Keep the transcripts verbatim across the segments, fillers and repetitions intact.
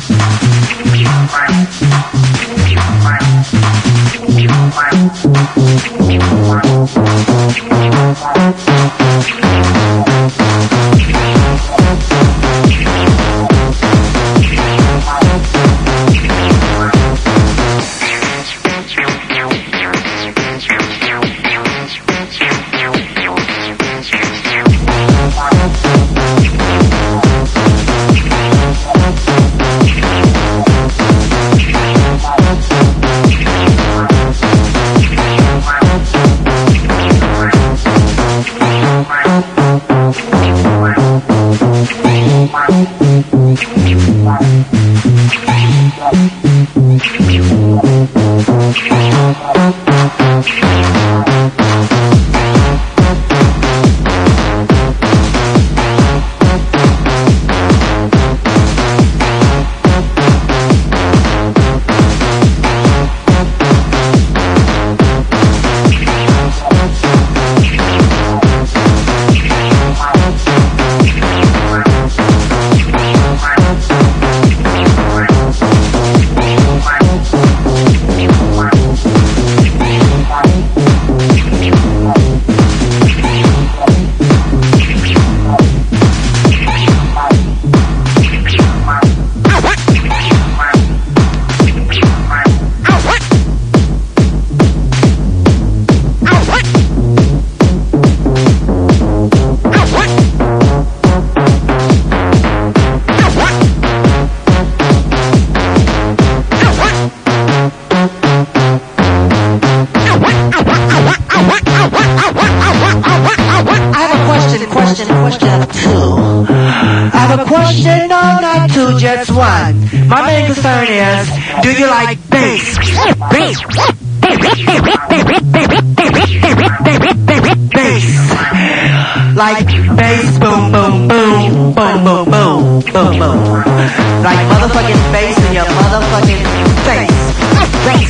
Like bass, boom, boom, boom, boom, boom, boom, boom, boom. Like motherfucking bass in your motherfucking face. Face.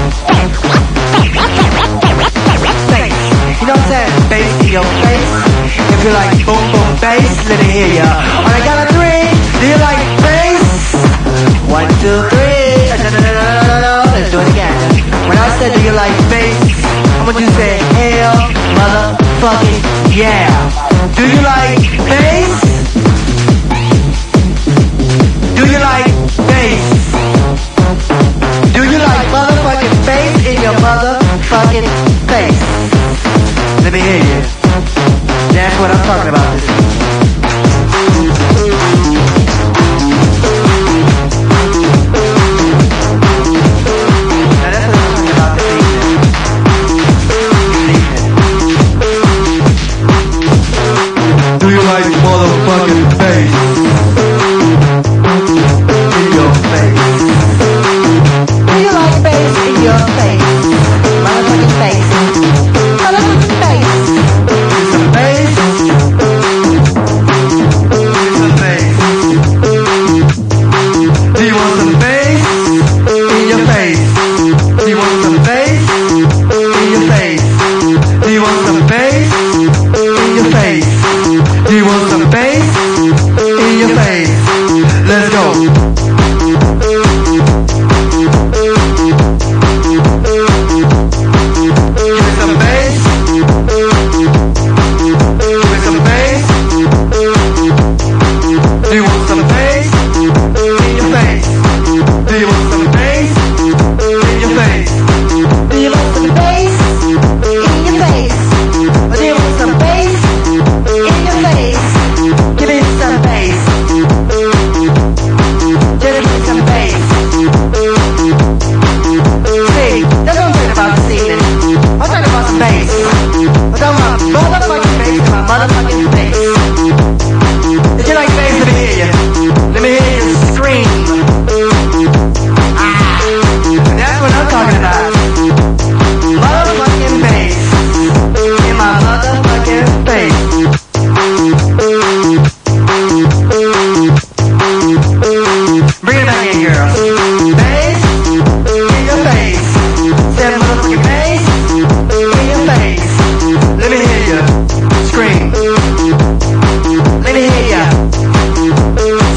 You know what I'm saying? Bass in your face. If you like boom, boom, bass, let me hear ya. On the count of three, do you like bass? One, two, three. Let's do it again. When I said do you like bass, I want you to say hell, motherfucking yeah. Do you like bass? Do you like bass? Do you like motherfucking bass in your motherfucking face? Let me hear you. That's what I'm talking about this evening. Now that's what I'm talking about this evening. Do you like motherfucking bass in your face? Do you like bass in your face? Motherfucking face. Motherfucking face. Some bass. Some bass. Do you want some bass in your face? Do you want some bass in your face? Do you want some bass in your face? Do you want some bass in your face? Let's go. Give me some bass. Give me some bass. Do you want some bass in your face? Do you want some bass in your face? Do you want some bass in your face? Or do you want some bass in your face? Give me some bass. Just give me some bass. See, that's what I'm talking about this evening. I'm talking about some bass. I'm talking about motherfucking bass in my motherfucking face. Did you like bass? Let me hear you. Let me hear you scream. Ah, that's what I'm talking about. Motherfucking bass in my motherfucking face. Bring it back in, girl. Bass in your face. Say motherfucking bass in your face. Let me hear you scream. Let me hear ya.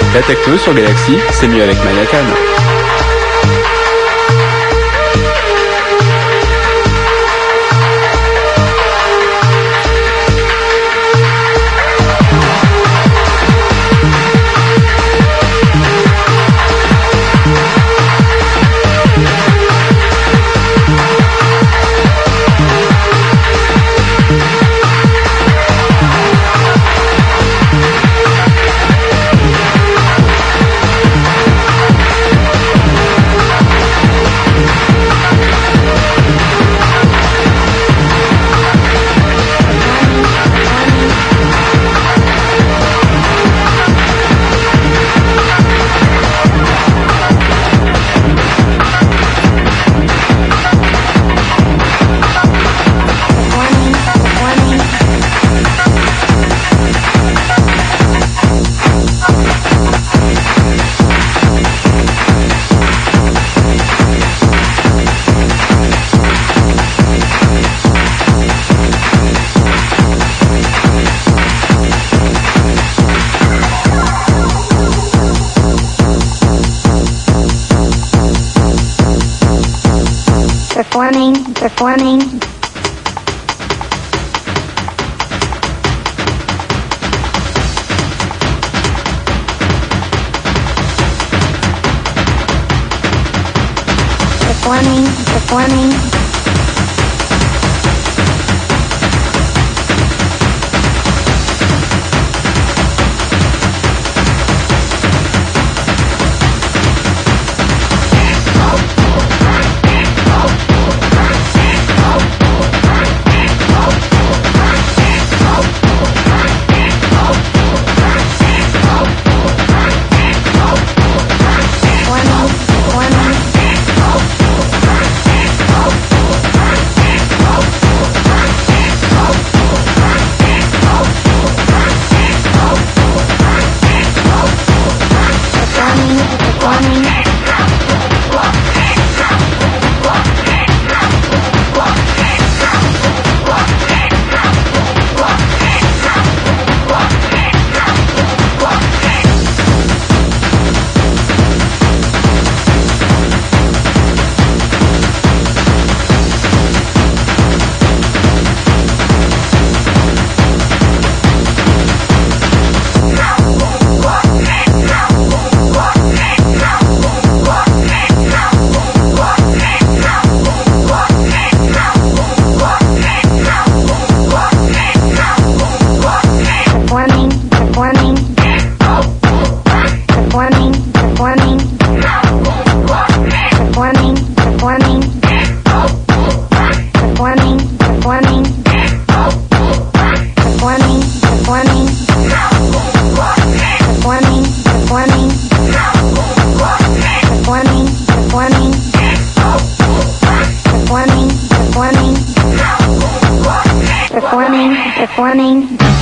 La techno sur Galaxy, c'est mieux avec Manhattan. Performing, performing. Performing, performing. Performing, performing.